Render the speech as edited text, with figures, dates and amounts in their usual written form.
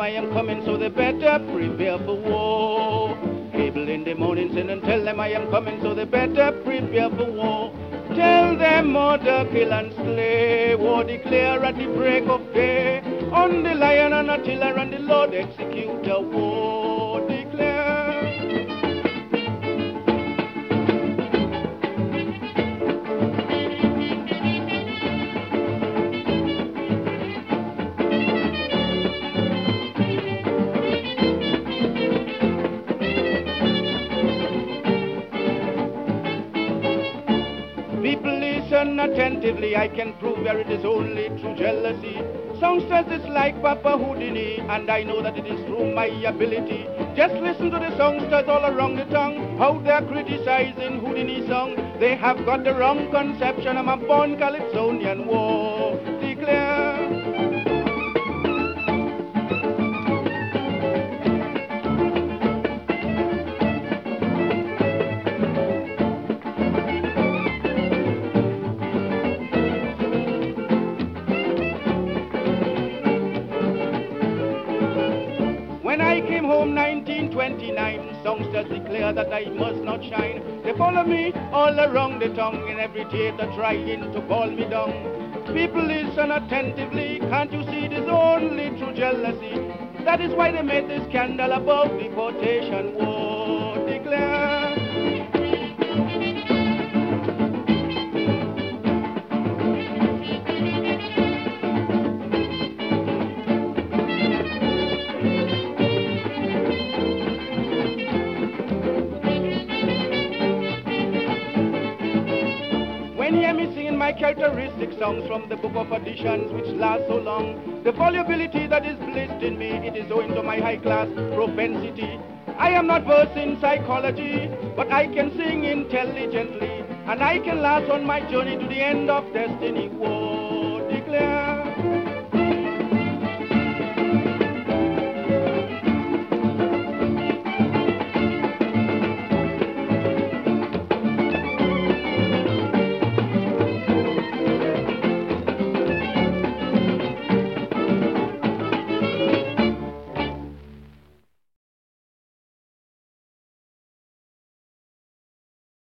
I am coming, so they better prepare for war. Cable in the morning, send and tell them I am coming, so they better prepare for war. Tell them murder, kill and slay, war declare at the break of day. On the lion and artiller and the Lord execute the war declare. People listen attentively, I can prove where it is only through jealousy. Songsters dislike Papa Houdini, and I know that it is through my ability. Just listen to the songsters all around the tongue, how they're criticizing Houdini's song. They have got the wrong conception, I'm a born Calypsonian war declare. When I came home 1929, songsters declare that I must not shine. They follow me all around the tongue, in every theater trying to call me down. People listen attentively, can't you see it is only through jealousy? That is why they made this scandal about deportation war declare. When you hear me singing my characteristic songs from the book of auditions which last so long, the volubility that is blissed in me, it is owing to my high class propensity. I am not versed in psychology, but I can sing intelligently, and I can last on my journey to the end of destiny war declare.